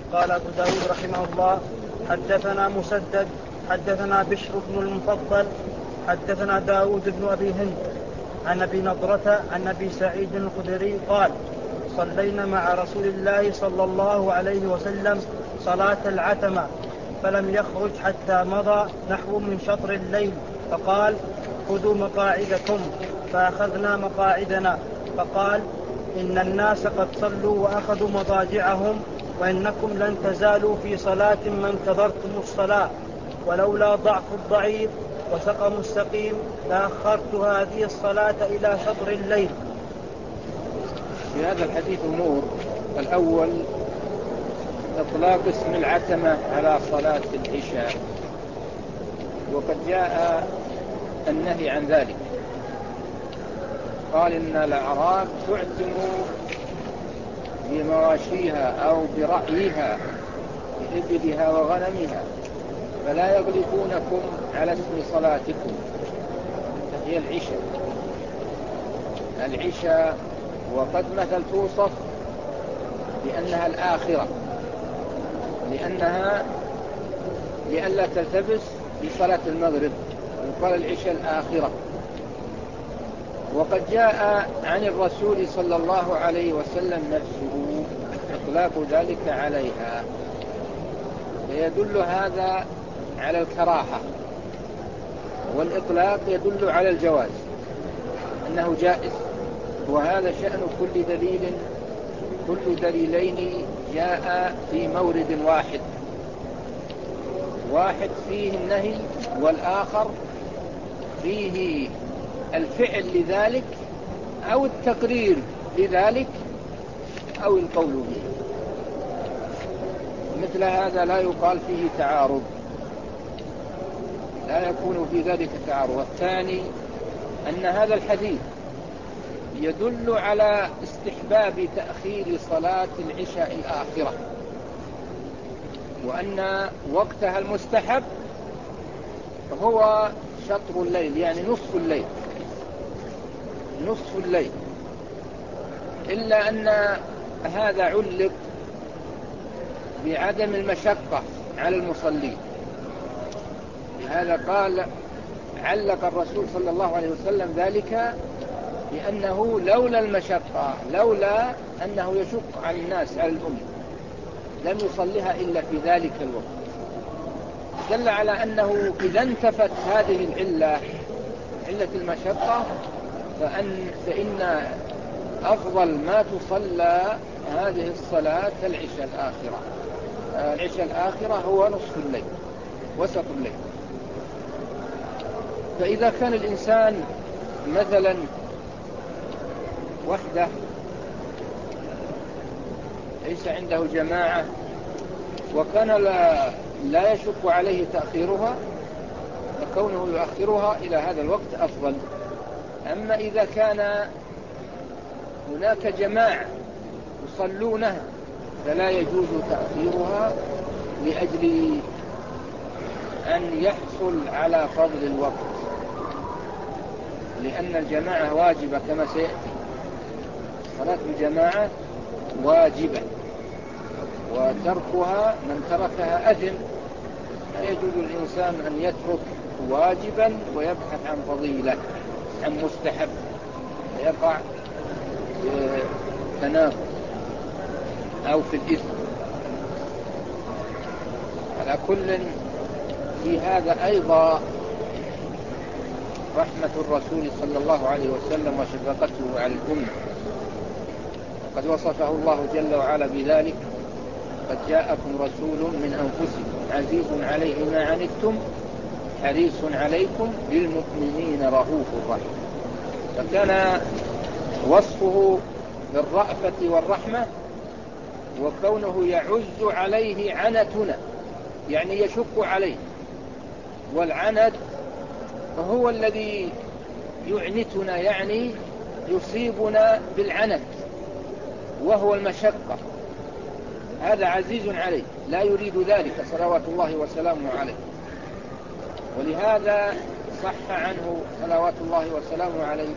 قال أبو داود رحمه الله: حدثنا مسدد حدثنا بشر بن المفضل حدثنا داود بن أبي هند عن أبي نضرة عن أبي سعيد الخدري قال: صلينا مع رسول الله صلى الله عليه وسلم صلاة العتمة فلم يخرج حتى مضى نحو من شطر الليل فقال: خذوا مقاعدكم. فأخذنا مقاعدنا فقال: إن الناس قد صلوا وأخذوا مضاجعهم وإنكم لن تزالوا في صلاة ما انتظرتم الصلاة، ولولا ضعف الضعيف وسقم السقيم لأخرت هذه الصلاة إلى شطر الليل. في هذا الحديث أمور. الأول إطلاق اسم العتمة على صلاة العشاء، وقد جاء النهي عن ذلك. قال إن الأعراب تعتم بمواشيها أو برعيها بإبلها وغنمها فلا يغلبونكم على اسم صلاتكم، هي العشاء. وقد مثل توصف بأنها الآخرة لئلا تلتبس بصلاة المغرب، وقال العشاء الآخرة. وقد جاء عن الرسول صلى الله عليه وسلم نفسه إطلاق ذلك عليها، فيدل هذا على الكراهة، والإطلاق يدل على الجواز أنه جائز. وهذا شأن كل دليلين جاء في مورد واحد فيه النهي والآخر فيه الفعل لذلك أو التقرير لذلك أو القول به. مثل هذا لا يقال فيه تعارض، لا يكون في ذلك تعارض. والثاني أن هذا الحديث يدل على استحباب تأخير صلاة العشاء الآخرة، وأن وقتها المستحب هو شطر الليل، يعني نصف الليل، إلا أن هذا علق بعدم المشقة على المصلين. لهذا علق الرسول صلى الله عليه وسلم ذلك لأنه لولا المشقة، لولا أنه يشق على الناس، على الأمة، لم يصلها إلا في ذلك الوقت. دل على أنه إذا انتفت هذه علة المشقة فإن أفضل ما تصلى هذه الصلاة العشاء الآخرة هو نصف الليل، وسط الليل. فإذا كان الإنسان مثلا وحده ليس عنده جماعة وكان لا يشق عليه تأخيرها، فكونه يؤخرها إلى هذا الوقت أفضل. أما إذا كان هناك جماعة يصلونها فلا يجوز تأخيرها لأجل أن يحصل على فضل الوقت، لأن الجماعة واجبة كما سيأتي. صلاة الجماعة واجبة، وتركها من تركها أثم. لا يجوز الإنسان أن يترك واجبا ويبحث عن فضيلة، عن مستحب، يقع في تناقض أو في الإثم. على كل، في هذا أيضا رحمة الرسول صلى الله عليه وسلم وشفقته على الأمة، وقد وصفه الله جل وعلا بذلك: قد جاءكم رسول من أنفسكم عزيز عليه ما عنتم حريص عليكم بالمؤمنين رؤوف رحيم. فكان وصفه بالرأفة والرحمة، وكونه يعز عليه عنتنا، يعني يشق عليه. والعنت هو الذي يعنتنا، يعني يصيبنا بالعنت، وهو المشقة. هذا عزيز عليه لا يريد ذلك صلوات الله وسلامه عليه. ولهذا صح عنه صلوات الله وسلامه عليه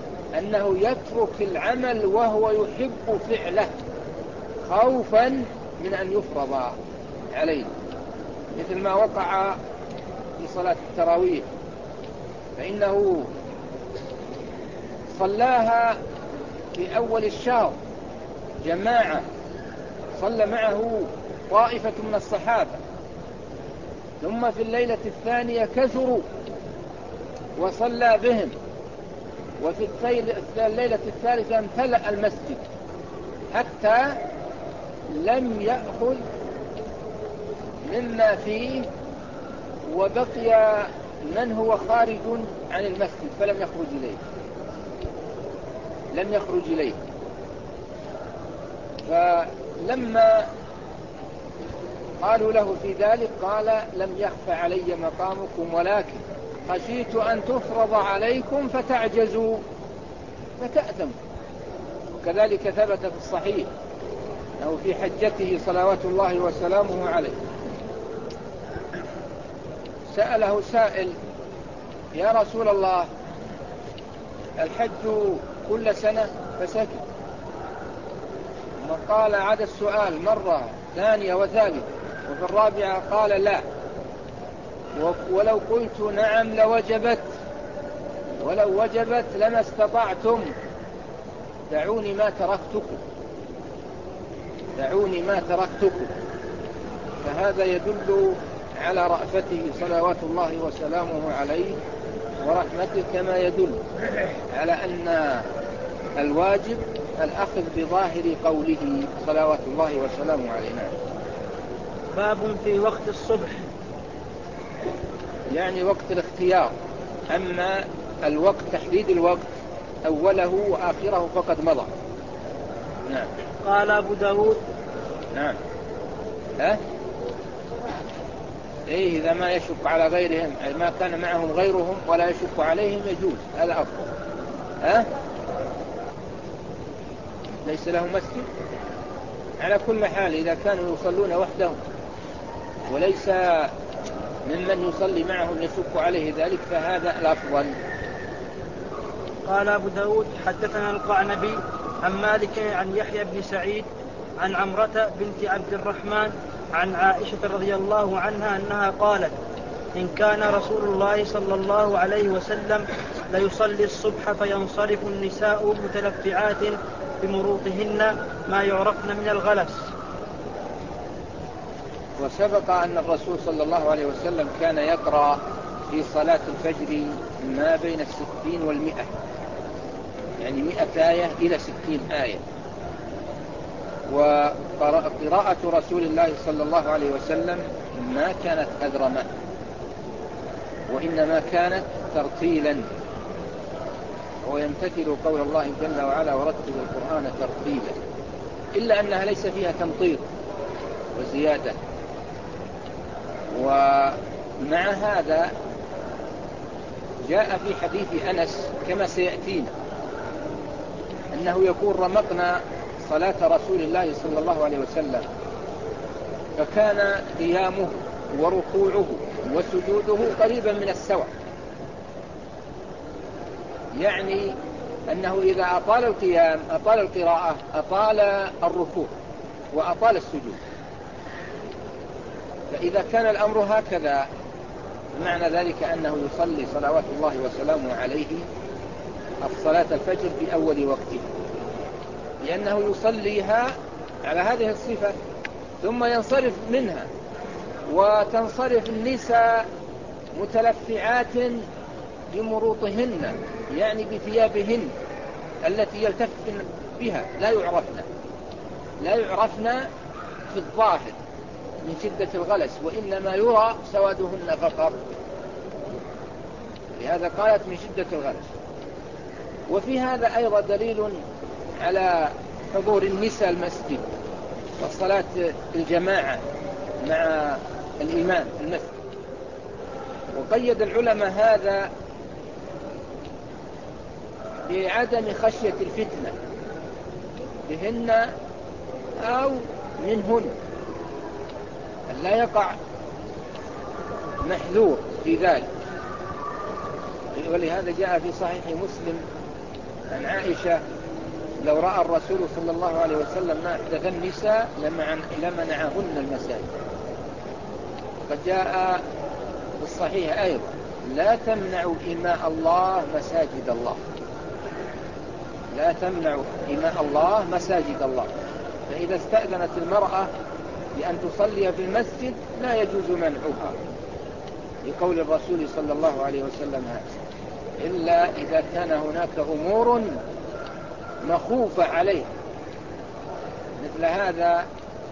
أنه يترك العمل وهو يحب فعله خوفا من أن يفرض عليه، مثل ما وقع في صلاة التراويح، فإنه صلاها في أول الشهر جماعة، صلى معه طائفة من الصحابة، ثم في الليلة الثانية كثروا وصلى بهم، وفي الليلة الثالثة امتلأ المسجد حتى لم يأخذ مما فيه، وبقي من هو خارج عن المسجد فلم يخرج إليه. فلما قالوا له في ذلك قال: لم يخف علي مقامكم، ولكن خشيت أن تفرض عليكم فتعجزوا فتأثموا. وكذلك ثبت في الصحيح أنه في حجته صلوات الله وسلامه عليه سأله سائل: يا رسول الله، الحج كل سنة؟ فسكت. ثم قال عاد السؤال مرة ثانية وثالثة، وفي الرابعة قال: لا، ولو قلت نعم لوجبت، ولو وجبت لما استطعتم، دعوني ما تركتكم. فهذا يدل على رأفته صلوات الله وسلامه عليه ورحمته، كما يدل على أن الواجب الأخذ بظاهر قوله صلوات الله وسلامه عليه. باب في وقت الصبح، يعني وقت الاختيار. أما الوقت، تحديد الوقت أوله وآخره فقد مضى. نعم. قال أبو داود. نعم. إيه، إذا ما يشك على غيرهم، ما كان معهم غيرهم ولا يشك عليهم يجوز، هذا أفضل. ليس لهم مسجد. على كل حال إذا كانوا يصلون وحدهم وليس ممن يصلي معهم يشك عليه ذلك فهذا الأفضل. قال أبو داود: حدثنا القعنبي عن مالك عن يحيى بن سعيد عن عمرة بنت عبد الرحمن عن عائشة رضي الله عنها أنها قالت: إن كان رسول الله صلى الله عليه وسلم ليصلي الصبح فينصرف النساء متلفعات بمروطهن ما يعرفن من الغلس. وسبق أن الرسول صلى الله عليه وسلم كان يقرأ في صلاة الفجر ما بين 60 و100، يعني 100 آية إلى 60 آية. وقراءة رسول الله صلى الله عليه وسلم ما كانت أذرمة، وإنما كانت ترتيلا، ويمتثل قول الله جل وعلا: ورتل القرآن ترتيلا، إلا أنها ليس فيها تمطيط وزيادة. ومع هذا جاء في حديث أنس كما سيأتينا أنه يقول: رمقنا صلاة رسول الله صلى الله عليه وسلم، فكان قيامه وركوعه وسجوده قريبا من السواء، يعني أنه إذا أطال القيام أطال القراءة أطال الركوع وأطال السجود. فإذا كان الأمر هكذا معنى ذلك أنه يصلي صلوات الله وسلامه عليه الصلاة الفجر في أول وقته، لأنه يصليها على هذه الصفة ثم ينصرف منها، وتنصرف النساء متلفعات بمروطهن، يعني بثيابهن التي يلتفن بها، لا يعرفن في الظاهر من شدة الغلس، وإنما يرى سوادهن فقط، لهذا قالت من شدة الغلس. وفي هذا أيضا دليل على حضور النساء المسجد والصلاة الجماعة مع الإمام في المسجد. وقيد العلماء هذا بعدم خشية الفتنة بهن أو منهن، أن لا يقع محذور في ذلك. ولهذا جاء في صحيح مسلم عن عائشة لو رأى الرسول صلى الله عليه وسلم ما أحدث النساء لمنعهن المساجد. قد جاء في الصحيح أيضا: لا تمنعوا إماء الله مساجد الله. لا تمنعوا إماء الله مساجد الله. فإذا استأذنت المرأة بأن تصلي في المسجد لا يجوز منعها لقول الرسول صلى الله عليه وسلم هذا، إلا إذا كان هناك أمور مخوفة عليه. مثل هذا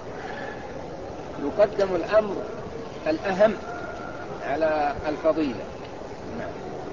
يقدم الأمر الأهم على الفضيلة. نعم.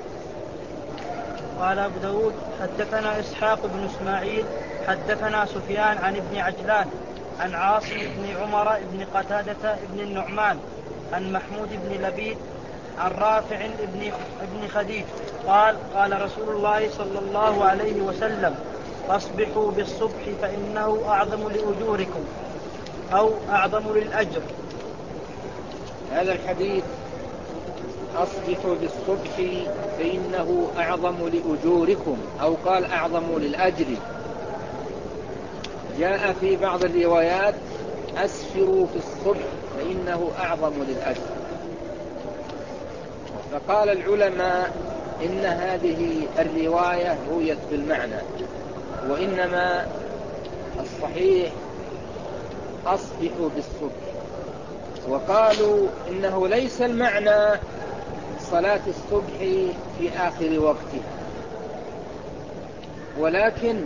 قال أبو داود: حدثنا إسحاق بن إسماعيل حدثنا سفيان عن ابن عجلان عن عاصم بن عمر بن قتادة بن النعمان عن محمود بن لبيد عن رافع بن خديج قال: قال رسول الله صلى الله عليه وسلم: أصبحوا بالصبح فإنه أعظم لأجوركم أو أعظم للأجر. هذا الحديث أصبحوا بالصبح فإنه أعظم لأجوركم، أو قال أعظم للأجر. جاء في بعض الروايات: أسفروا في الصبح فإنه أعظم للأجر. فقال العلماء إن هذه الرواية رويت بالمعنى، وإنما الصحيح أصبحوا بالصبح. وقالوا إنه ليس المعنى صلاة الصبح في آخر وقتها، ولكن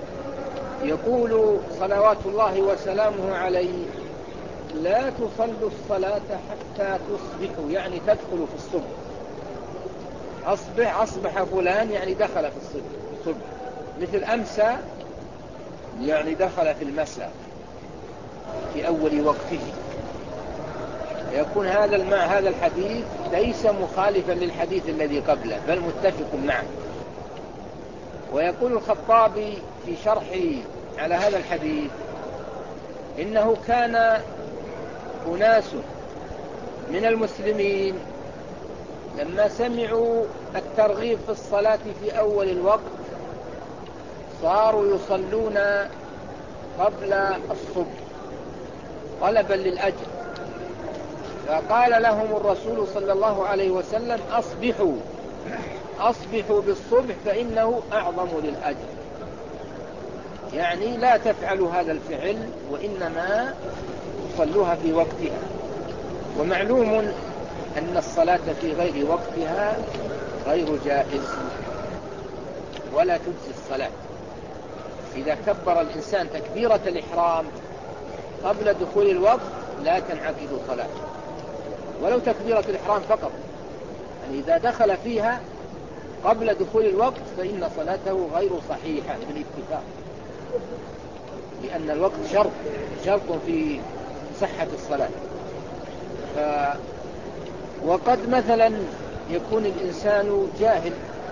يقول صلوات الله وسلامه عليه: لا تصلوا الصلاة حتى تصبحوا، يعني تدخلوا في الصبح. أصبح فلان يعني دخل في الصبح، مثل أمسى يعني دخل في المساء في أول وقته. يكون هذا الحديث ليس مخالفا للحديث الذي قبله، بل متفق معه. ويقول الخطابي في شرحه على هذا الحديث: إنه كان أناس من المسلمين لما سمعوا الترغيب في الصلاة في أول الوقت صاروا يصلون قبل الصبح طلبا للأجر، فقال لهم الرسول صلى الله عليه وسلم: أصبحوا بالصبح فإنه أعظم للأجر. يعني لا تفعلوا هذا الفعل، وإنما تصلوها في وقتها. ومعلوم أن الصلاة في غير وقتها غير جائز ولا تجزي الصلاة. إذا كبر الإنسان تكبيرة الإحرام قبل دخول الوقت لا تنعقد صلاة، ولو تكبيرة الإحرام فقط. يعني إذا دخل فيها قبل دخول الوقت فإن صلاته غير صحيحة بالاتفاق، لأن الوقت شرط في صحة الصلاة. وقد مثلا يكون الإنسان جاهل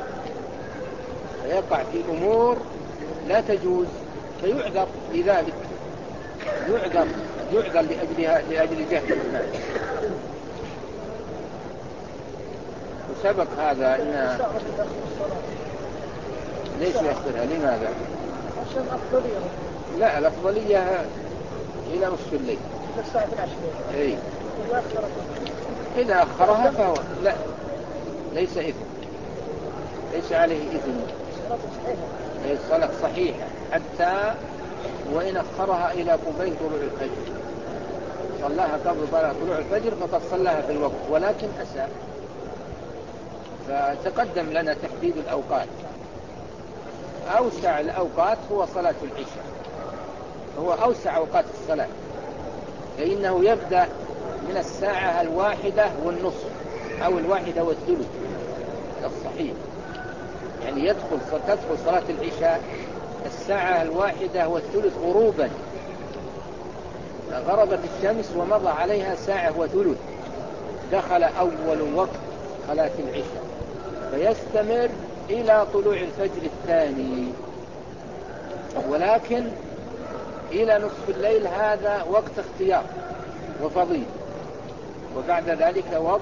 فيقع في أمور لا تجوز فيعذر لذلك، يعذر لأجل جهله. وسبق هذا إن ليش يأخرها؟ لماذا؟ عشان أفضلية. لا، الأفضلية إلى نصف الليل، الساعة 12. إيه. إذا أخرها فهو لا، ليس إثم، ليس عليه إثم. الصلاة صحيحة حتى وإن أخرها إلى قبيل طلوع الفجر، صلاها قبل طلوع الفجر فقد صلاها في الوقت، ولكن أساء. فتقدم لنا تحديد الأوقات. أوسع الأوقات هو صلاة العشاء، هو أوسع أوقات الصلاة، فإنه يبدأ من الساعة 1:30 أو 1:03 الصحيح. يعني تدخل صلاة العشاء الساعة 1:03 غروبا، غربت الشمس ومضى عليها ساعة وثلث، دخل أول وقت صلاة العشاء، فيستمر إلى طلوع الفجر الثاني. ولكن إلى نصف الليل هذا وقت اختيار وفضيل، وبعد ذلك وقت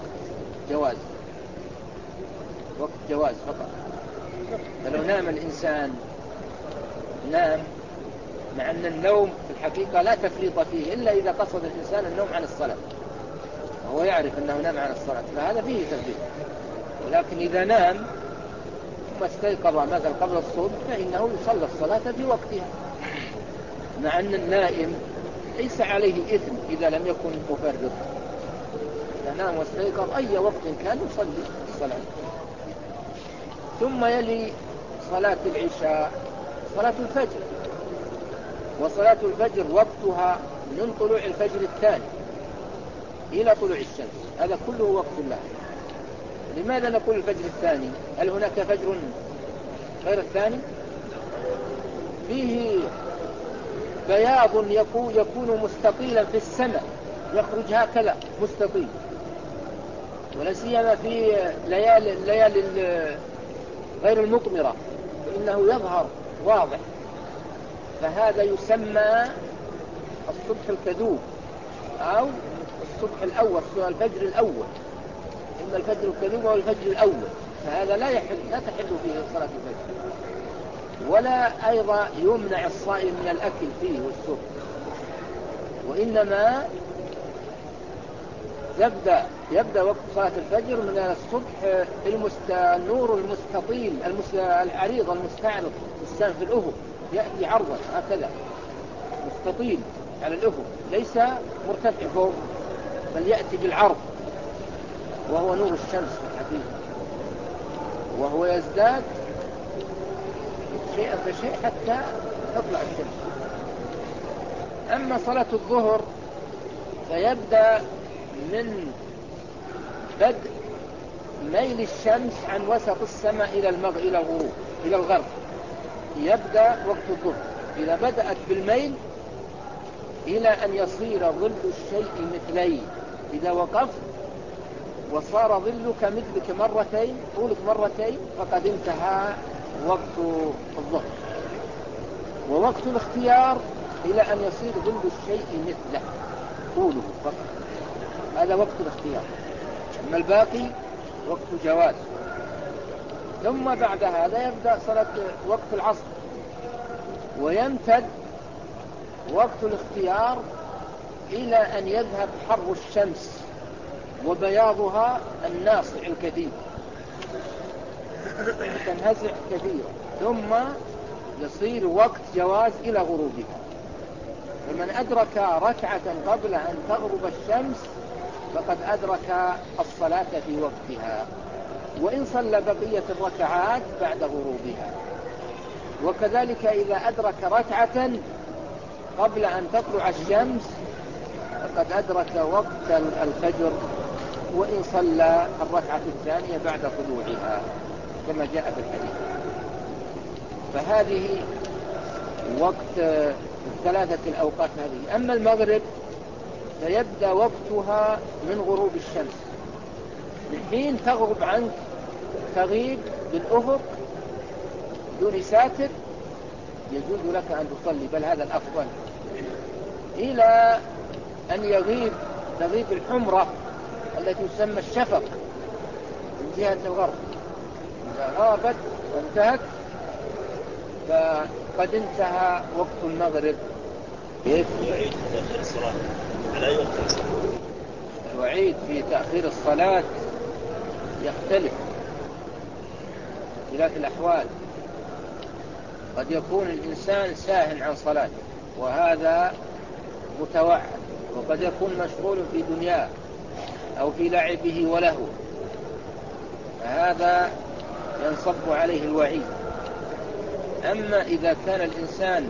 جواز فقط. فلو نام الإنسان نام، مع أن النوم في الحقيقة لا تفريط فيه إلا إذا قصد الإنسان النوم عن الصلاة وهو يعرف أنه نام عن الصلاة، فهذا فيه تفريط. ولكن إذا نام ثم استيقظ مثلا قبل الصبح فإنه يصلي الصلاة في وقتها، مع أن النائم ليس عليه إثم إذا لم يكن مفرط، إذا نام واستيقظ أي وقت كان يصلي الصلاة. ثم يلي صلاة العشاء صلاة الفجر، وصلاة الفجر وقتها من طلوع الفجر الثاني إلى طلوع الشمس، هذا كله وقت له. لماذا نقول الفجر الثاني؟ هل هناك فجر غير الثاني؟ فيه بياض يكون مستطيلا في السماء، يخرج هكذا مستطيل، ولا سيما في الليالي غير المطمرة فإنه يظهر واضح، فهذا يسمى الصبح الكذوب أو الصبح الأول، الفجر الأول، إما الفجر الكذوب أو الفجر الأول. فهذا لا تحل فيه صلاة الفجر، ولا أيضا يمنع الصائم من الأكل فيه والشرب، وإنما يبدأ وقت صلاة الفجر من الصبح النور المستطيل العريض المستعرض في الأفق، يأتي عرضا هكذا مستطيل على الأفق، ليس مرتفع فوق بل يأتي بالعرض، وهو نور الشمس الحقيقي، وهو يزداد شيئا فشيء حتى تطلع الشمس. أما صلاة الظهر فيبدأ من بدء ميل الشمس عن وسط السماء إلى الغرب يبدأ وقت الظهر، إذا بدأت بالميل إلى أن يصير ظل الشيء مثلي، إذا وقفت وصار ظلك مثلك مرتين، طولك مرتين، فقد انتهى وقت الظهر. ووقت الاختيار إلى أن يصير ظل الشيء مثله طوله فقط، هذا وقت الاختيار. أما الباقي وقت جواز. ثم بعد هذا يبدأ وقت العصر، ويمتد وقت الاختيار إلى أن يذهب حر الشمس وبياضها الناصع الكثير، تنهزع كثيرا، ثم يصير وقت جواز إلى غروبها. ومن أدرك ركعة قبل أن تغرب الشمس فقد أدرك الصلاة في وقتها، وإن صلى بقية الركعات بعد غروبها. وكذلك إذا أدرك ركعة قبل أن تطلع الشمس فقد أدرك وقت الفجر، وإن صلى الركعة الثانية بعد طلوعها كما جاء في الحديث. فهذه وقت ثلاثة الأوقات هذه. أما المغرب فيبدأ وقتها من غروب الشمس، من حين تغرب عنك، تغيب بالأفق دون ساتر، يجوز لك أن تصلي، بل هذا الأفضل، إلى أن تغيب الحمرة التي تسمى الشفق من جهة الغرب. إذا غابت وانتهت فقد انتهى وقت المغرب. الوعيد في تأخير الصلاة يختلف اختلاف الأحوال. قد يكون الإنسان ساهن عن صلاته وهذا متوعد، وقد يكون مشغول في دنياه أو في لعبه ولهو، فهذا ينصب عليه الوعيد. أما إذا كان الإنسان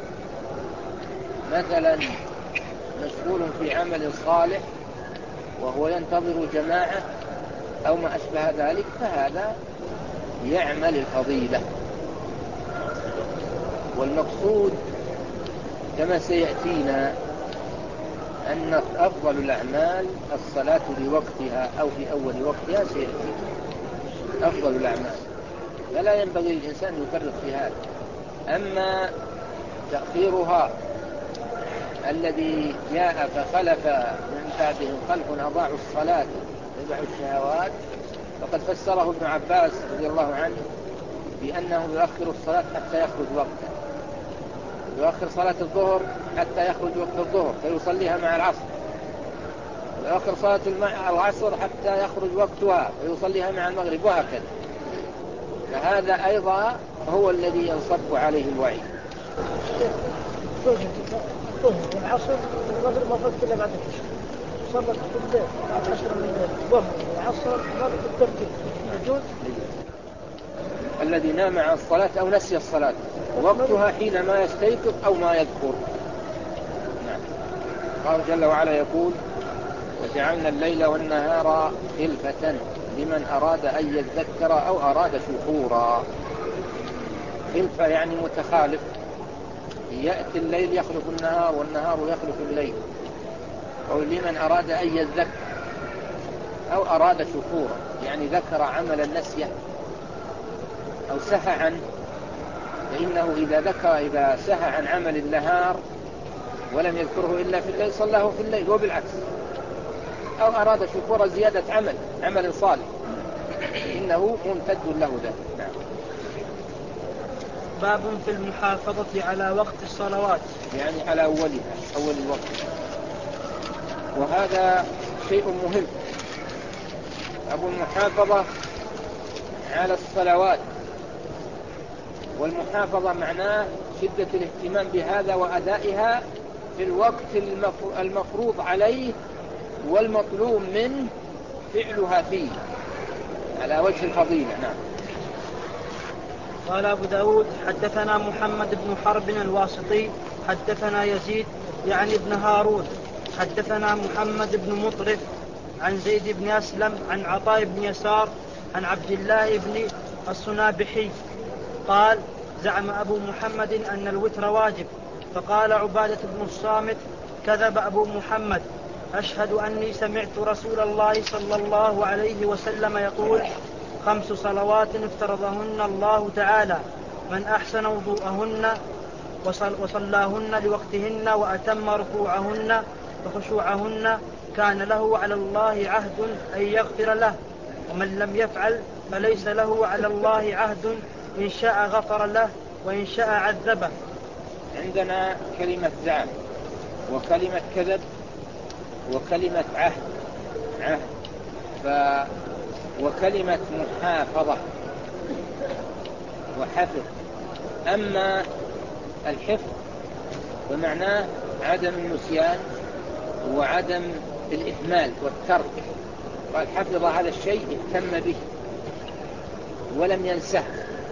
مثلا مشغول في عمل صالح وهو ينتظر جماعة أو ما أشبه ذلك فهذا يعمل الفضيلة. والمقصود كما سيأتينا أن أفضل الأعمال الصلاة لوقتها أو في أول وقتها، سيأتي أفضل الأعمال، فلا ينبغي للإنسان أن يفرط في هذا. أما تأخيرها الذي جاء فخلف من بعدهم خلف أضاعوا الصلاة واتبعوا الشهوات، فقد فسره ابن عباس رضي الله عنه بأنه يؤخر الصلاة حتى يخرج وقته، يؤخر صلاة الظهر حتى يخرج وقت الظهر فيصليها مع العصر، ويؤخر صلاة العصر حتى يخرج وقتها فيصليها مع المغرب، وهكذا. فهذا أيضا هو الذي ينصب عليه الوعيد. الظهر والعصر والمغرب ما فات إلا بعد العشاء، صلت في الليل بعد 10 من الليل الظهر والعصر والمغرب بالترتيب يجوز؟ الذي نام عن الصلاة أو نسي الصلاة وقتها حينما يستيقظ أو ما يذكر. نعم. قال جل وعلا يقول: وجعلنا الليل والنهار خلفة لمن أراد أن يذكر أو أراد شكورا. خلفة يعني متخالف، يأتي الليل يخلف النهار والنهار يخلف الليل. أو لمن أراد أن يذكر أو أراد شكورا، يعني ذكر عمل النسية أو سهى عنه، فإنه إذا سهى عن عمل النهار ولم يذكره إلا في الليل صلاه في الليل، وبالعكس. أو أراد شكورا زيادة عمل صالح، إنه ممتد له ذلك. نعم. باب في المحافظة على وقت الصلوات، يعني على أول الوقت، وهذا شيء مهم. أبو المحافظة على الصلوات، والمحافظة معناه شدة الاهتمام بهذا وأدائها في الوقت المفروض عليه والمطلوب منه فعلها فيه على وجه الفضيلة. نعم. قال أبو داود: حدثنا محمد بن حرب الواسطي حدثنا يزيد يعني ابن هارون حدثنا محمد بن مطرف عن زيد بن أسلم عن عطاء بن يسار عن عبد الله بن الصنابحي قال: زعم أبو محمد أن الوتر واجب. فقال عبادة بن الصامت: كذب أبو محمد، أشهد أني سمعت رسول الله صلى الله عليه وسلم يقول: 5 صلوات افترضهن الله تعالى، من أحسن وضوءهن وصلاهن لوقتهن وأتم ركوعهن وخشوعهن كان له على الله عهد أن يغفر له، ومن لم يفعل فليس له على الله عهد، إن شاء غفر له وإن شاء عذبه. عندنا كلمة زعم وكلمة كذب وكلمة عهد وكلمة محافظة وحفظ. أما الحفظ فمعناه عدم النسيان وعدم الإهمال والترك. قال: حفظ هذا الشيء، اهتم به ولم ينسه،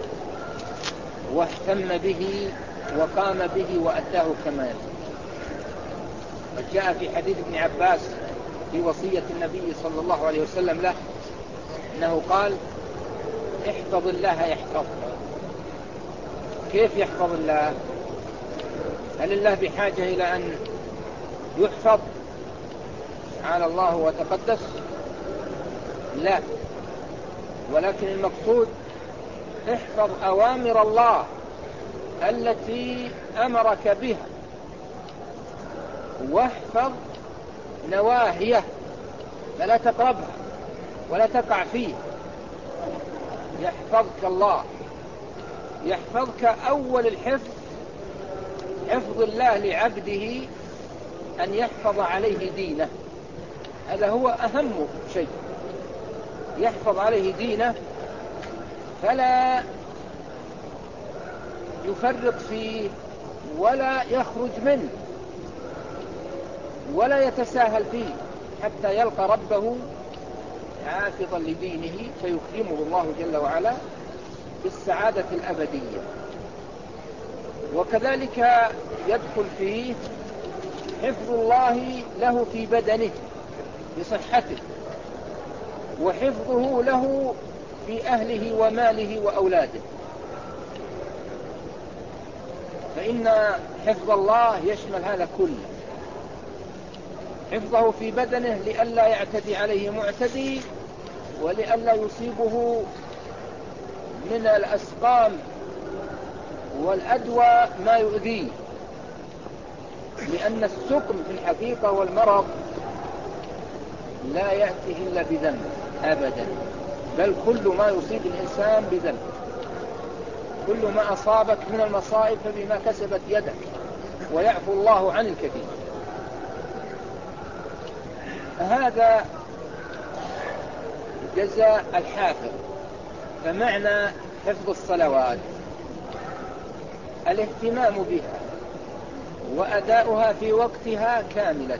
واهتم به وقام به وأداه كما ينبغي. قد جاء في حديث ابن عباس في وصية النبي صلى الله عليه وسلم له أنه قال: احفظ الله يحفظك. كيف يحفظ الله؟ هل الله بحاجة إلى أن يحفظ؟ تعالى الله وتقدس. لا، ولكن المقصود احفظ أوامر الله التي أمرك بها، واحفظ نواهيه فلا تقربها ولا تقع فيه. يحفظك الله، يحفظك. أول الحفظ حفظ الله لعبده أن يحفظ عليه دينه، هذا هو أهم شيء. يحفظ عليه دينه فلا يفرط فيه ولا يخرج منه ولا يتساهل فيه حتى يلقى ربه حافظا لدينه فيكرمه الله جل وعلا بالسعادة الأبدية. وكذلك يدخل فيه حفظ الله له في بدنه بصحته، وحفظه له في أهله وماله وأولاده. فإن حفظ الله يشمل هذا كله. حفظه في بدنه لئلا يعتدي عليه معتدي، ولئلا يصيبه من الأسقام والأدوى ما يؤذيه، لأن السقم في الحقيقة والمرض لا يأتي إلا بذنب أبدا، بل كل ما يصيب الإنسان بذنب. كل ما أصابك من المصائب فبما كسبت يدك، ويعفو الله عن الكثير. هذا جزاء الحافظ. فمعنى حفظ الصلوات الاهتمام بها وأداؤها في وقتها كاملة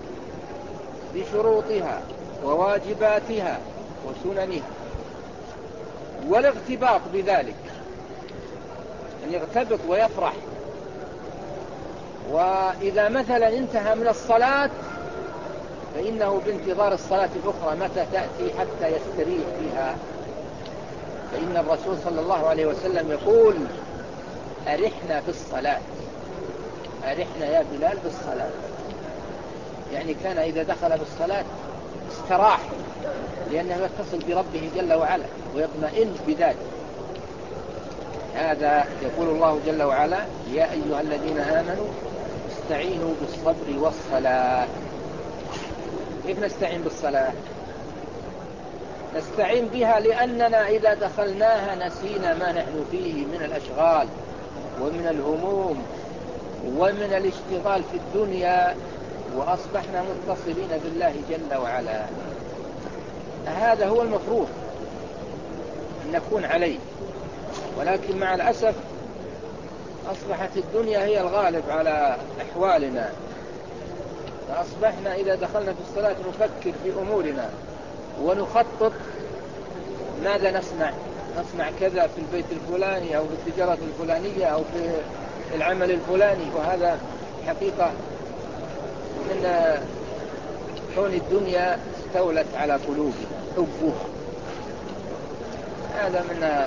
بشروطها وواجباتها وسننها، والاغتباط بذلك، أن يغتبط ويفرح. وإذا مثلا انتهى من الصلاة فإنه بانتظار الصلاة الأخرى متى تأتي حتى يستريح فيها. فإن الرسول صلى الله عليه وسلم يقول: أرحنا بالصلاة، أرحنا يا بلال بالصلاة. يعني كان إذا دخل بالصلاة استراح، لأنه يتصل بربه جل وعلا ويطمئن بذلك. هذا يقول الله جل وعلا: يا أيها الذين آمنوا استعينوا بالصبر والصلاة. كيف نستعين بالصلاة؟ نستعين بها لأننا إذا دخلناها نسينا ما نحن فيه من الأشغال ومن الهموم ومن الاشتغال في الدنيا، وأصبحنا متصلين بالله جل وعلا. هذا هو المفروض أن نكون عليه، ولكن مع الأسف أصبحت الدنيا هي الغالب على أحوالنا، فأصبحنا إذا دخلنا في الصلاة نفكر في أمورنا ونخطط ماذا نصنع كذا في البيت الفلاني أو في التجارة الفلانية أو في العمل الفلاني. وهذا حقيقة من كون الدنيا استولت على قلوبنا حبها. هذا من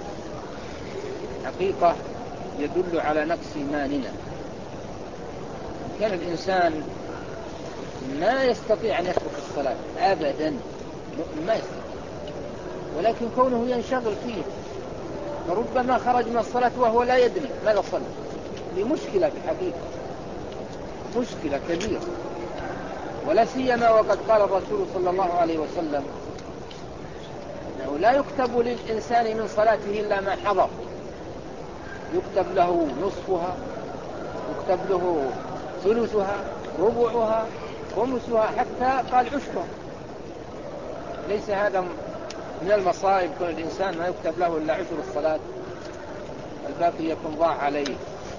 حقيقة يدل على نقص إيماننا. كان الإنسان ما يستطيع أن يترك الصلاة أبدا، ما يستطيع، ولكن كونه ينشغل فيه، فربما خرج من الصلاة وهو لا يدري ماذا صلى. لمشكلة في الحقيقة، مشكلة كبيرة. ولا سيما وقد قال الرسول صلى الله عليه وسلم أنه لا يكتب للإنسان من صلاته إلا ما حضر، يكتب له نصفها، يكتب له ثلثها، ربعها، خمسها، حتى قال عشرها. ليس هذا من المصائب كون الإنسان ما يكتب له إلا عشر الصلاة، الباقي يكون ضاع عليه.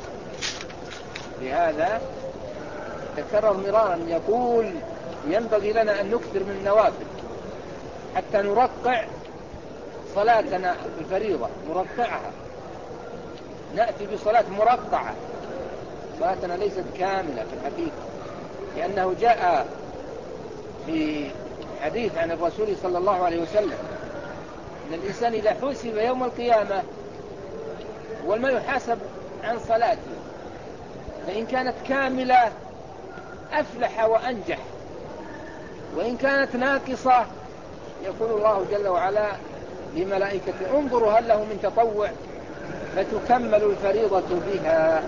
لهذا تكرر مرارا يقول: ينبغي لنا أن نكثر من النوافل حتى نرقع صلاتنا الفريضة، نرقعها، نأتي بصلاة مرقعة. صلاتنا ليست كاملة في الحقيقة، لأنه جاء في حديث عن الرسول صلى الله عليه وسلم أن الإنسان إذا حسب يوم القيامة والما يحاسب عن صلاته، فإن كانت كاملة أفلح وأنجح، وإن كانت ناقصة يقول الله جل وعلا لملائكته: انظروا هل له من تطوع، فتكمل الفريضة بها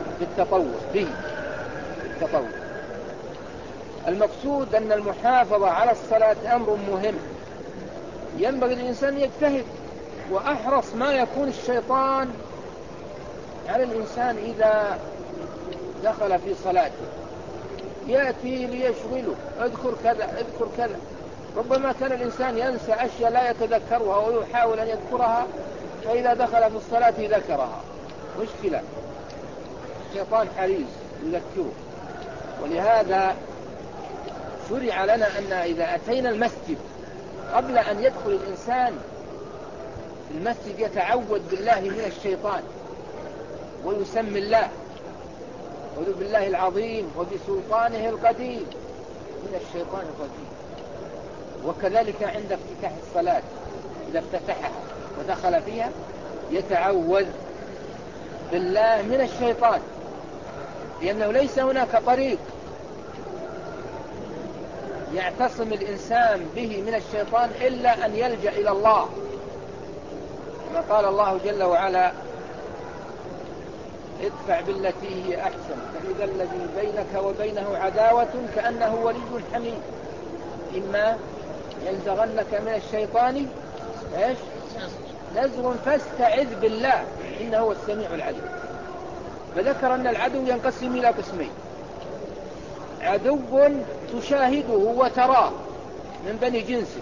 بالتطوع. المقصود أن المحافظة على الصلاة أمر مهم، ينبغي الإنسان يجتهد وأحرص ما يكون الشيطان على الإنسان إذا دخل في صلاته، يأتي ليشغله: اذكر كذا اذكر كذا. ربما كان الإنسان ينسى أشياء لا يتذكرها ويحاول أن يذكرها، فإذا دخل في الصلاة ذكرها. مشكلة، الشيطان حريص يذكره. ولهذا شرع لنا أن إذا أتينا المسجد قبل أن يدخل الإنسان في المسجد يتعوذ بالله من الشيطان ويسمي الله: أعوذ بالله العظيم وبسلطانه القديم من الشيطان الرجيم. وكذلك عند افتتاح الصلاة إذا افتتحها ودخل فيها يتعوذ بالله من الشيطان، لأنه ليس هناك طريق يعتصم الإنسان به من الشيطان إلا أن يلجأ إلى الله، كما قال الله جل وعلا: ادفع بالتي هي أحسن فإذا الذي بينك وبينه عداوة كأنه ولي حميم، إما ينزغنك من الشيطان نزغ فاستعذ بالله إنه هو السميع العليم. فذكر أن العدو ينقسم إلى قسمين: عدو تشاهده وتراه من بني جنسك،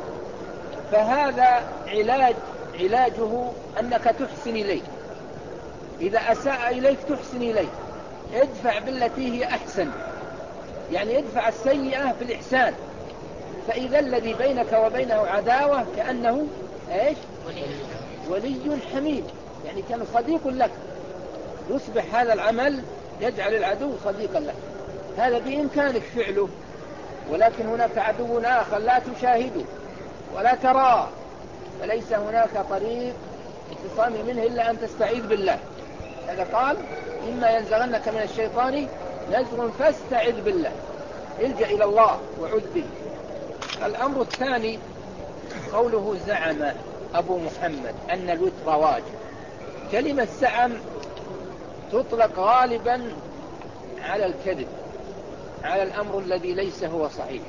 فهذا علاجه أنك تحسن إليه، إذا أساء إليك تحسن إليه، ادفع بالتي هي أحسن، يعني ادفع السيئة بالإحسان، فإذا الذي بينك وبينه عداوة كأنه إيش؟ ولي حميم، يعني كان صديق لك، يصبح هذا العمل يجعل العدو صديقا لك. هذا بإمكانك فعله، ولكن هناك عدو آخر لا تشاهده ولا تراه، فليس هناك طريق اتصام منه إلا أن تستعيذ بالله. هذا قال: إما ينزغنك من الشيطان نزغ فاستعذ بالله، الجأ إلى الله وعذ به. الأمر الثاني قوله: زعم أبو محمد أن الوتر واجب. كلمة زعم تطلق غالبا على الكذب، على الأمر الذي ليس هو صحيح.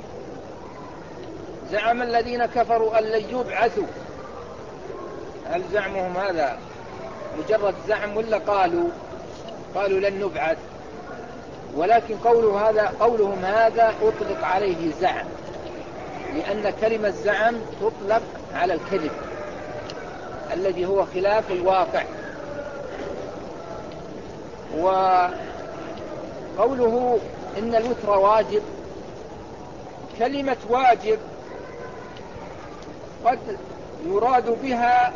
زعم الذين كفروا أن لن يبعثوا، هل زعمهم هذا مجرد زعم ولا قالوا لن نبعث؟ ولكن قولهم هذا أطلق عليه زعم، لأن كلمة زعم تطلق على الكذب الذي هو خلاف الواقع. وقوله إن الوتر واجب، كلمة واجب قد يراد بها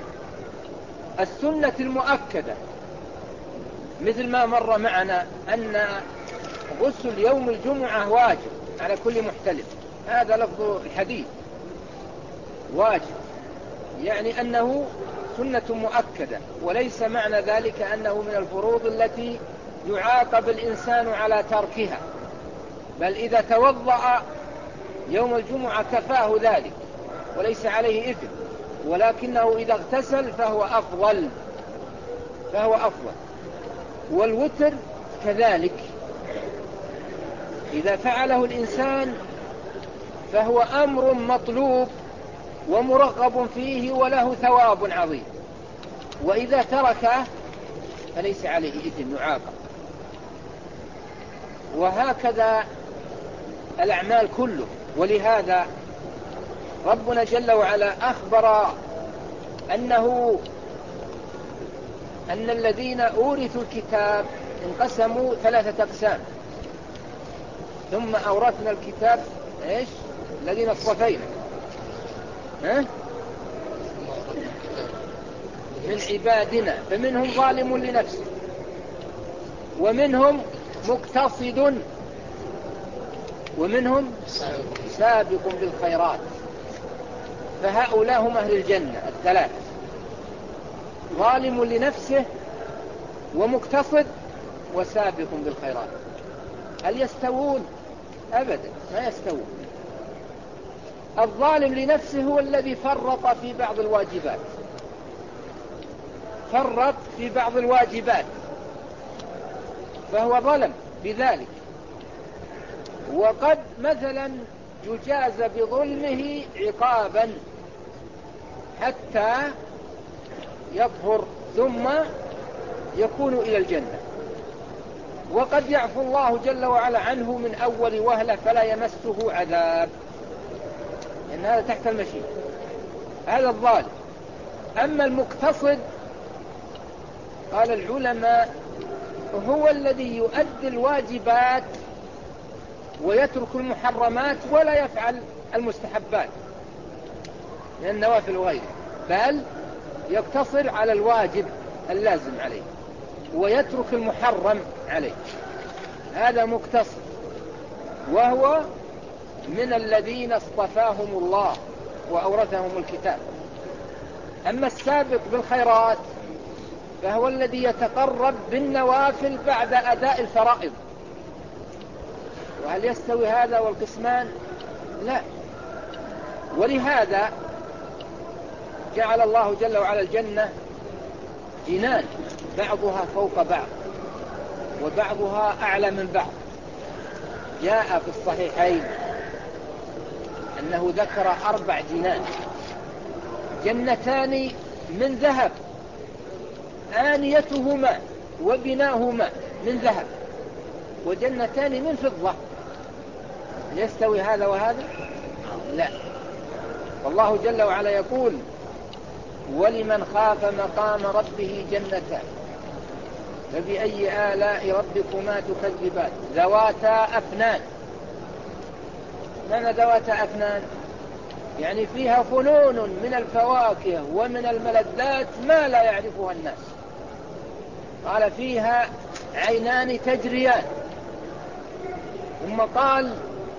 السنة المؤكدة، مثل ما مر معنا أن غسل يوم الجمعة واجب على كل محتلم، هذا لفظ الحديث واجب، يعني أنه سنة مؤكدة، وليس معنى ذلك أنه من الفروض التي يعاقب الإنسان على تركها، بل إذا توضأ يوم الجمعة كفاه ذلك وليس عليه إثم، ولكنه إذا اغتسل فهو أفضل. والوتر كذلك إذا فعله الإنسان فهو أمر مطلوب ومرغب فيه وله ثواب عظيم، وإذا تركه فليس عليه إثم يعاقب. وهكذا الأعمال كله. ولهذا ربنا جل وعلا أخبر أن الذين أورثوا الكتاب انقسموا 3 أقسام، ثم أورثنا الكتاب إيش؟ الذين اصطفينا من عبادنا، فمنهم ظالم لنفسه ومنهم مقتصد ومنهم سابق بالخيرات، فهؤلاء هم أهل الجنة 3: ظالم لنفسه ومقتصد وسابق بالخيرات. هل يستوون؟ أبدا ما يستوون. الظالم لنفسه هو الذي فرط في بعض الواجبات فهو ظلم بذلك، وقد مثلا يجاز بظلمه عقابا حتى يطهر ثم يكون إلى الجنة، وقد يعفو الله جل وعلا عنه من أول وهلة فلا يمسه عذاب، لأن هذا تحت المشيئة، هذا الظالم. أما المقتصد قال العلماء هو الذي يؤدي الواجبات ويترك المحرمات ولا يفعل المستحبات من النوافل وغيره، بل يقتصر على الواجب اللازم عليه ويترك المحرم عليه، هذا مقتصد، وهو من الذين اصطفاهم الله وأورثهم الكتاب. أما السابق بالخيرات فهو الذي يتقرب بالنوافل بعد أداء الفرائض. وهل يستوي هذا والقسمان؟ لا. ولهذا جعل الله جل وعلا الجنة جنان بعضها فوق بعض وبعضها أعلى من بعض. جاء في الصحيحين أنه ذكر 4 جنان: جنتان من ذهب آنيتهما وبناهما من ذهب وجنتان من فضة، يستوي هذا وهذا؟ لا. والله جل وعلا يقول: ولمن خاف مقام ربه جنتان فبأي آلاء ربكما تكذبان ذواتا أفنان. معنى ذواتا أفنان؟ يعني فيها فنون من الفواكه ومن الملذات ما لا يعرفها الناس. قال: فيها عينان تجريان. ثم قال: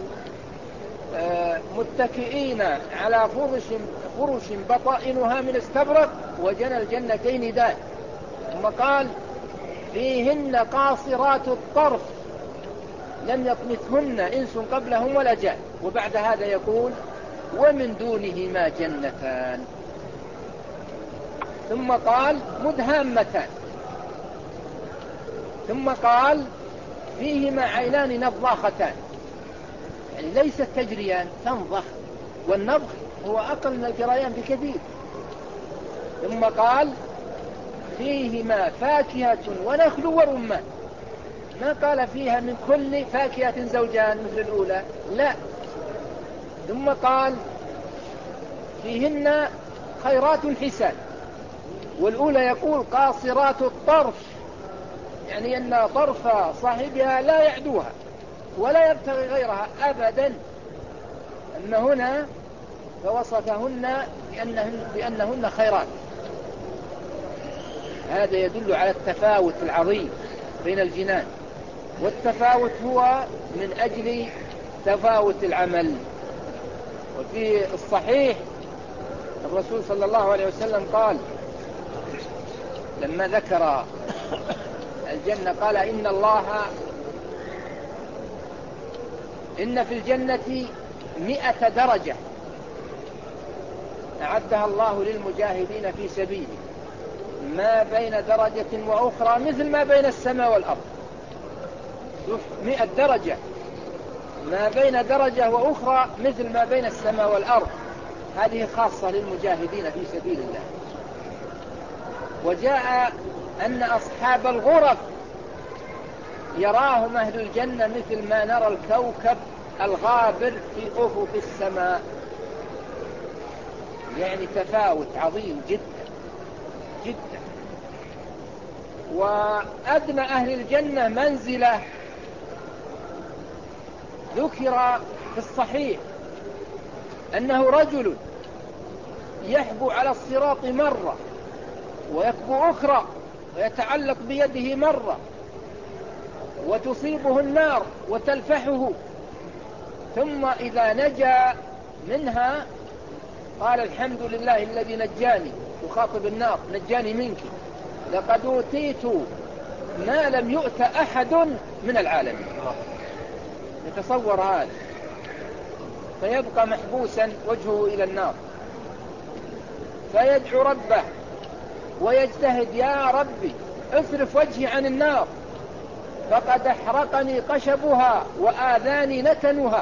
متكئين على فرش بطائنها من استبرق وجنى الجنتين دان. ثم قال: فيهن قاصرات الطرف لم يطمثهن إنس قبلهم ولا جان. وبعد هذا يقول: ومن دونهما جنتان. ثم قال: مدهامتان. ثم قال: فيهما عينان نضاختان، يعني ليست تجريان، تنضخ، والنضخ هو أقل من الجريان بكثير. ثم قال: فيهما فاكهة ونخل ورمان. ما قال فيها من كل فاكهة زوجان مثل الأولى، لا. ثم قال: فيهن خيرات حسان. والأولى يقول: قاصرات الطرف، يعني أن طرف صاحبها لا يعدوها ولا يبتغي غيرها أبدا. أما هنا فوصفهن بأنهن خيرات. هذا يدل على التفاوت العظيم بين الجنان، والتفاوت هو من أجل تفاوت العمل. وفي الصحيح الرسول صلى الله عليه وسلم قال لما ذكر الجنة، قال: إن في الجنة 100 درجة أعدها الله للمجاهدين في سبيله، ما بين درجة وأخرى مثل ما بين السماء والأرض. 100 درجة، ما بين درجة وأخرى مثل ما بين السماء والأرض. هذه خاصة للمجاهدين في سبيل الله. وجاء أن أصحاب الغرف يراهم أهل الجنة مثل ما نرى الكوكب الغابر في أفق السماء. يعني تفاوت عظيم جدا جدا. وأدنى أهل الجنة منزلة ذكر في الصحيح أنه رجل يحبو على الصراط مرة ويكبو أخرى ويتعلق بيده مرة وتصيبه النار وتلفحه، ثم إذا نجا منها قال: الحمد لله الذي نجاني، يخاطب النار: نجاني منك، لقد أوتيت ما لم يؤت أحد من العالمين. يتصور هذا، فيبقى محبوسا وجهه إلى النار، فيدعو ربه ويجتهد: يا ربي اصرف وجهي عن النار فقد احرقني قشبها وآذاني نتنها.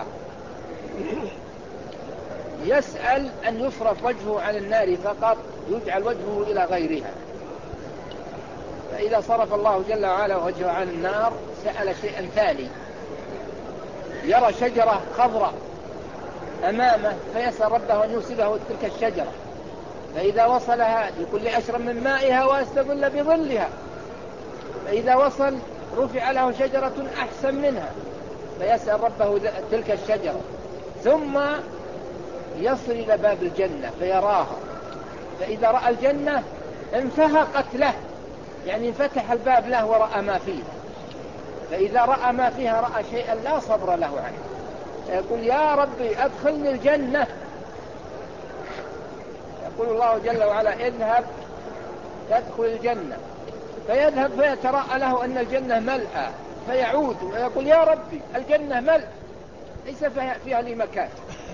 يسأل أن يصرف وجهه عن النار فقط، يجعل وجهه إلى غيرها. فإذا صرف الله جل وعلا وجهه عن النار سأل شيئا ثاني، يرى شجرة خضراء أمامه فيسأل ربه أن يوصله تلك الشجرة، فإذا وصلها يقول: لي أشرب من مائها وأستظل بظلها. فإذا وصل رفع له شجرة أحسن منها فيسأل ربه تلك الشجرة، ثم يصل إلى باب الجنة فيراها، فإذا رأى الجنة انفهقت له، يعني انفتح الباب له ورأى ما فيه. فإذا رأى ما فيها رأى شيئا لا صبر له عنه، يقول: يا ربي أدخلني الجنة. يقول الله جل وعلا: اذهب تدخل الجنة. فيذهب فيتراءى له أن الجنة ملأى، فيعود ويقول: يا ربي الجنة ملأ ليس فيها لي مكان.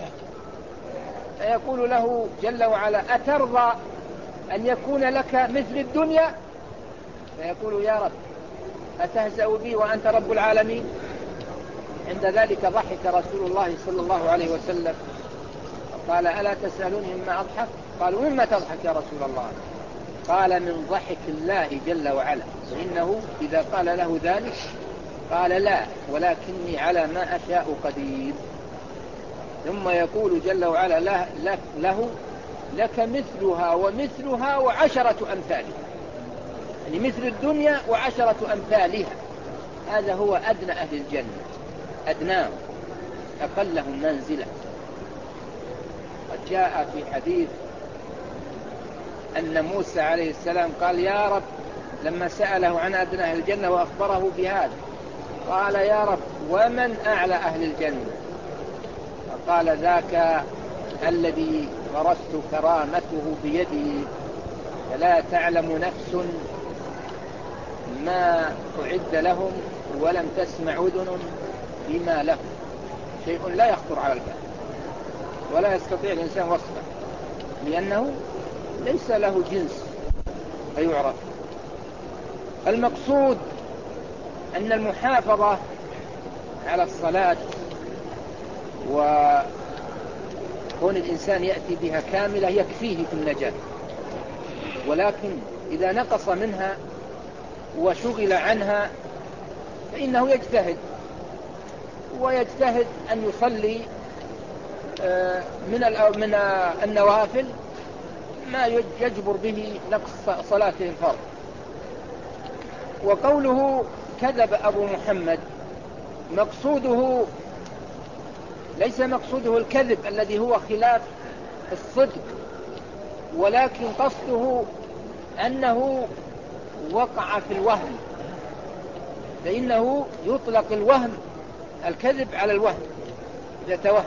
فيقول له جل وعلا: أترضى أن يكون لك مثل الدنيا؟ فيقول: يا رب أتهزأ بي وأنت رب العالمين؟ عند ذلك ضحك رسول الله صلى الله عليه وسلم قال: ألا تسألوني مما أضحك؟ قالوا: مما تضحك يا رسول الله؟ قال من ضحك الله جل وعلا، فإنه إذا قال له ذلك قال لا ولكني على ما أشاء قدير. ثم يقول جل وعلا له لك مثلها ومثلها وعشرة أمثالها، يعني مثل الدنيا وعشرة أمثالها. هذا هو أدنى أهل الجنة، أدناهم أقلهم منزلة. قد جاء في حديث أن موسى عليه السلام قال يا رب، لما سأله عن أدنى أهل الجنة وأخبره بهذا قال يا رب ومن أعلى أهل الجنة؟ فقال ذاك الذي غرست كرامته بيدي، فلا تعلم نفس ما أعد لهم ولم تسمع أذن بما لهم. شيء لا يخطر على البال ولا يستطيع الإنسان وصفه، لأنه ليس له جنس فيعرف. المقصود أن المحافظة على الصلاة وكون الإنسان يأتي بها كاملة يكفيه في النجاة، ولكن إذا نقص منها وشغل عنها فإنه يجتهد أن يصلي من النوافل ما يجبر به نقص صلاته الفرض. وقوله كذب أبو محمد، مقصوده ليس مقصوده الكذب الذي هو خلاف الصدق، ولكن قصده أنه وقع في الوهم، فإنه يطلق الوهم الكذب على الوهم، إذا توهم.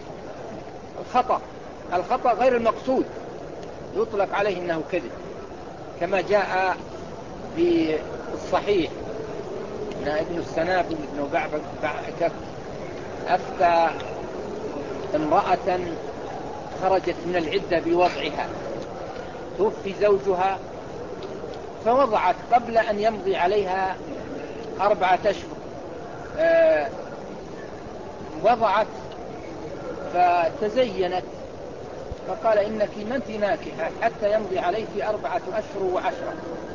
الخطأ غير المقصود يطلق عليه أنه كذب، كما جاء في الصحيح أن ابن السنابل ابن بعكك أفتى امرأة خرجت من العدة بوضعها، توفي زوجها فوضعت قبل أن يمضي عليها 4 أشهر، وضعت فتزينت فقال إنك ما أنت ناكحة حتى يمضي عليك 4 أشهر و10.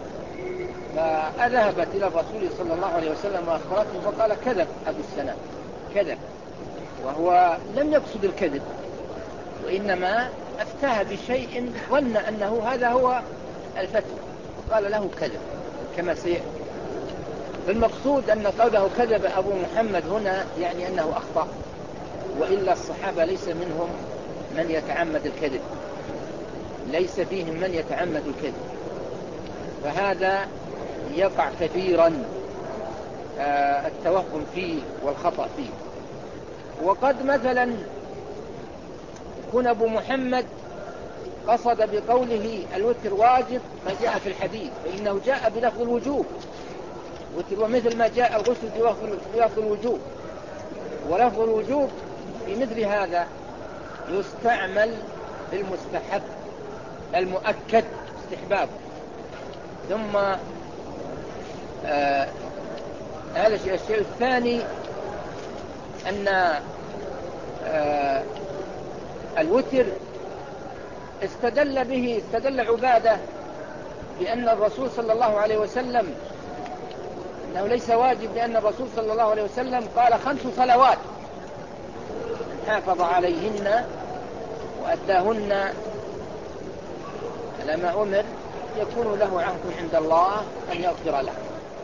فذهبت إلى الرسول صلى الله عليه وسلم وأخبرته فقال كذب أبو السنة، كذب، وهو لم يقصد الكذب وإنما أفتاه بشيء ظن أنه هذا هو الفتوى وقال له كذب كما سيأتي. فالمقصود أن قوله كذب أبو محمد هنا يعني أنه أخطأ، وإلا الصحابة ليس منهم من يتعمد الكذب، ليس فيهم من يتعمد الكذب، فهذا يقع كثيرا التوهم فيه والخطأ فيه. وقد مثلا يكون أبو محمد قصد بقوله الوتر واجب ما جاء في الحديث، فإنه جاء بلفظ الوجوب، ومثل ما جاء الغسل بلفظ الوجوب، ولفظ الوجوب في مثل هذا يستعمل بالمستحب المؤكد استحبابه. ثم هذا الشيء الثاني أن الوتر استدل عبادة بأن الرسول صلى الله عليه وسلم أنه ليس واجب، لأن الرسول صلى الله عليه وسلم قال 5 صلوات حافظ عليهن وأداهن على ما أمر يكون له عهد عند الله أن يغفر له.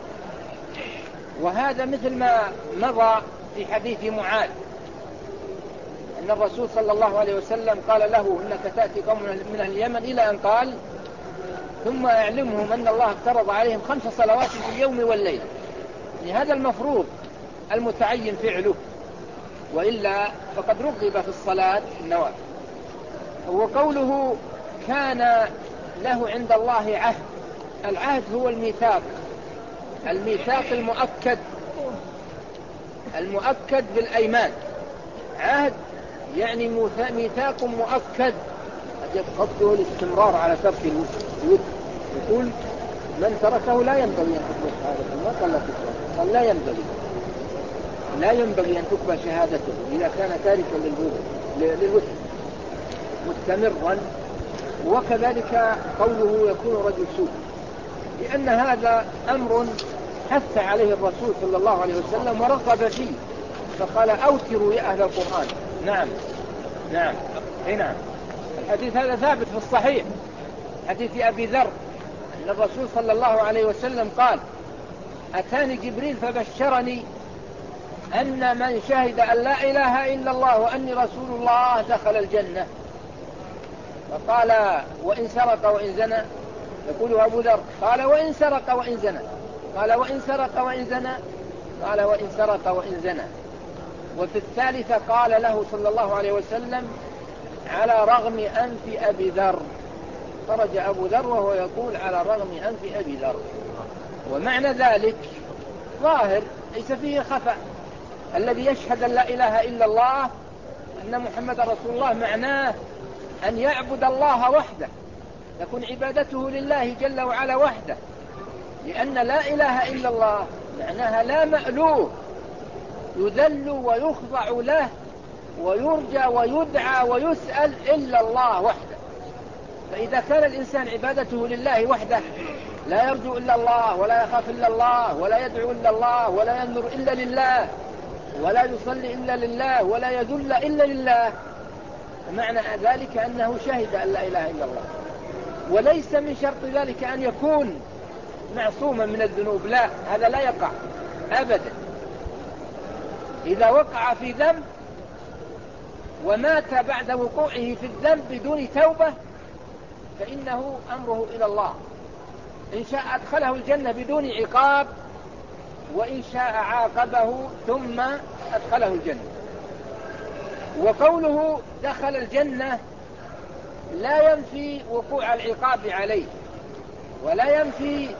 وهذا مثل ما مضى في حديث معاذ أن الرسول صلى الله عليه وسلم قال له إنك تأتي قوم من اليمن، إلى أن قال ثم أعلمهم أن الله افترض عليهم 5 صلوات في اليوم والليل، يعني هذا المفروض المتعين فعله، وإلا فقد رغب في الصلاة النوافل. وقوله كان له عند الله عهد، العهد هو الميثاق المؤكد بالأيمان. عهد يعني ميثاق مؤكد، قصده الاستمرار على ترك الوتر. يقول من تركه لا ينبغي أن تقبل شهادته، ما قال لا تقبل، قال لا ينبغي أن تقبل شهادته إذا كان تاركا للوتر مستمرا وكذلك قوله يكون رجل سوء، لأن هذا أمر حث عليه الرسول صلى الله عليه وسلم ورغب فيه، فقال أوتروا يا أهل القرآن. نعم نعم نعم. الحديث هذا ثابت في الصحيح، حديث أبي ذر أن الرسول صلى الله عليه وسلم قال أتاني جبريل فبشرني أن من شهد أن لا إله إلا الله وأني رسول الله دخل الجنة. فقال وإن سرق وإن زنى، يقول أبو ذر قال وإن سرق وإن زنى، قال وإن سرق وإن زنى، قال وإن سرق وإن زنى. وفي الثالثة قال له صلى الله عليه وسلم على رغم أنف أبي ذر. خرج أبو ذر وهو يقول على رغم أنف أبي ذر. ومعنى ذلك ظاهر ليس فيه خفاء. الذي يشهد أن لا إله إلا الله أن محمد رسول الله معناه أن يعبد الله وحده، تكون عبادته لله جل وعلا وحده، لأن لا إله إلا الله معناها لا مألوه يذل ويخضع له ويرجى ويدعى ويسأل إلا الله وحده. فإذا كان الإنسان عبادته لله وحده لا يرجو إلا الله ولا يخاف إلا الله ولا يدعو إلا الله ولا ينظر إلا لله ولا يصلي إلا لله ولا يذل إلا لله، فمعنى ذلك أنه شهد أن لا إله إلا الله. وليس من شرط ذلك أن يكون معصوما من الذنوب، لا، هذا لا يقع أبدا. إذا وقع في ذنب ومات بعد وقوعه في الذنب بدون توبة فإنه أمره إلى الله، إن شاء أدخله الجنة بدون عقاب، وإن شاء عاقبه ثم أدخله الجنة. وقوله دخل الجنة لا ينفي وقوع العقاب عليه، ولا ينفي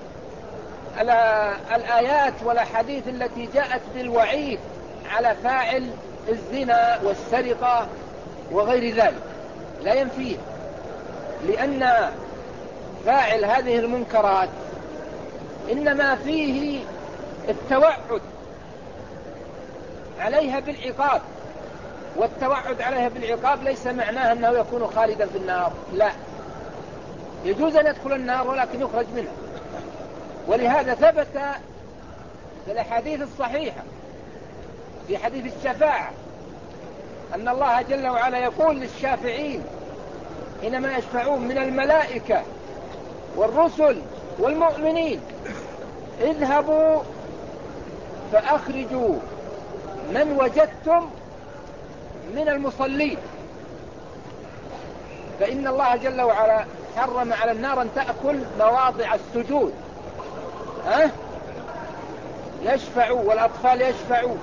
الآيات والأحاديث التي جاءت بالوعيد على فاعل الزنا والسرقة وغير ذلك، لا ينفيه، لأن فاعل هذه المنكرات إنما فيه التوعد عليها بالعقاب، والتوعد عليها بالعقاب ليس معناه أنه يكون خالدا في النار، لا، يجوز أن يدخل النار ولكن يخرج منها. ولهذا ثبت في الأحاديث الصحيحة في حديث الشفاعة أن الله جل وعلا يقول للشافعين حينما يشفعون من الملائكة والرسل والمؤمنين اذهبوا فأخرجوا من وجدتم من المصلين، فإن الله جل وعلا حرم على النار أن تأكل مواضع السجود، يشفعوا والأطفال يشفعوا،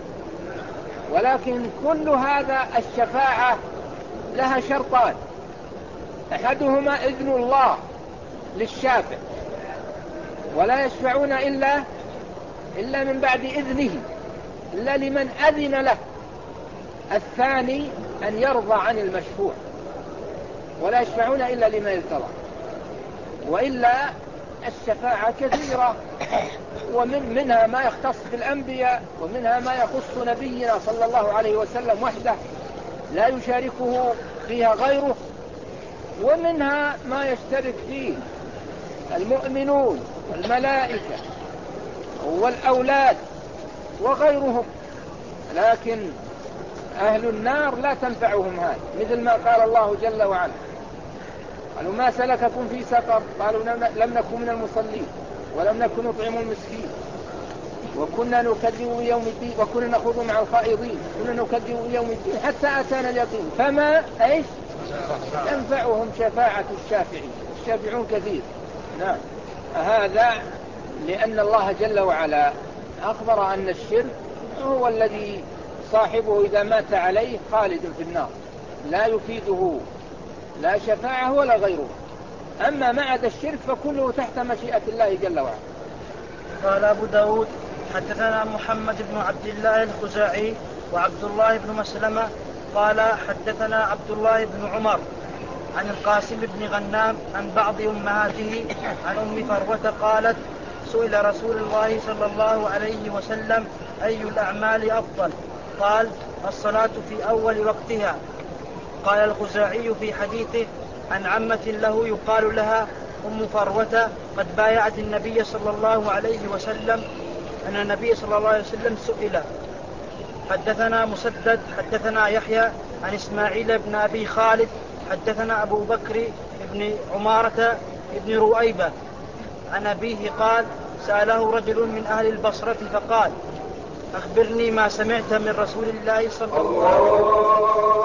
ولكن كل هذا الشفاعة لها شرطان، أحدهما إذن الله للشافع، ولا يشفعون إلا من بعد إذنه، إلا لمن أذن له. الثاني أن يرضى عن المشفوع، ولا يشفعون إلا لمن ارتضى. وإلا الشفاعة كثيرة، ومنها ما يختص بالأنبياء، ومنها ما يخص نبينا صلى الله عليه وسلم وحده لا يشاركه فيها غيره، ومنها ما يشترك فيه المؤمنون والملائكة والأولاد وغيرهم، لكن أهل النار لا تنفعهم هذا، مثل ما قال الله جل وعلا قالوا ما سلككم في سقر، قالوا لم نكن من المصلين ولم نكن نطعم المسكين وكنا نكذب بيوم الدين وكنا نخوض مع الخائضين، كنا نكذب بيوم الدين حتى أتانا اليقين فما تنفعهم شفاعة الشافعين. الشافعون كثير. نعم، هذا لأن الله جل وعلا أخبر أن الشرك هو الذي صاحبه إذا مات عليه خالد في النار، لا يفيده لا شفاعة ولا غيره. أما ما عدا الشرك فكله تحت مشيئة الله جل وعلا. قال أبو داود حدثنا محمد بن عبد الله الخزاعي وعبد الله بن مسلمة قال حدثنا عبد الله بن عمر عن القاسم بن غنام عن بعض أمهاته عن أم فروة قالت سئل رسول الله صلى الله عليه وسلم أي الأعمال أفضل؟ قال الصلاة في أول وقتها. قال الخزاعي في حديثه عن عمة له يقال لها أم فروة قد بايعت النبي صلى الله عليه وسلم أن النبي صلى الله عليه وسلم سئل. حدثنا مسدد حدثنا يحيى عن إسماعيل بن أبي خالد حدثنا أبو بكر بن عمارة بن رؤيبة عن أبيه قال سأله رجل من أهل البصرة فقال أخبرني ما سمعت من رسول الله صلى الله عليه وسلم.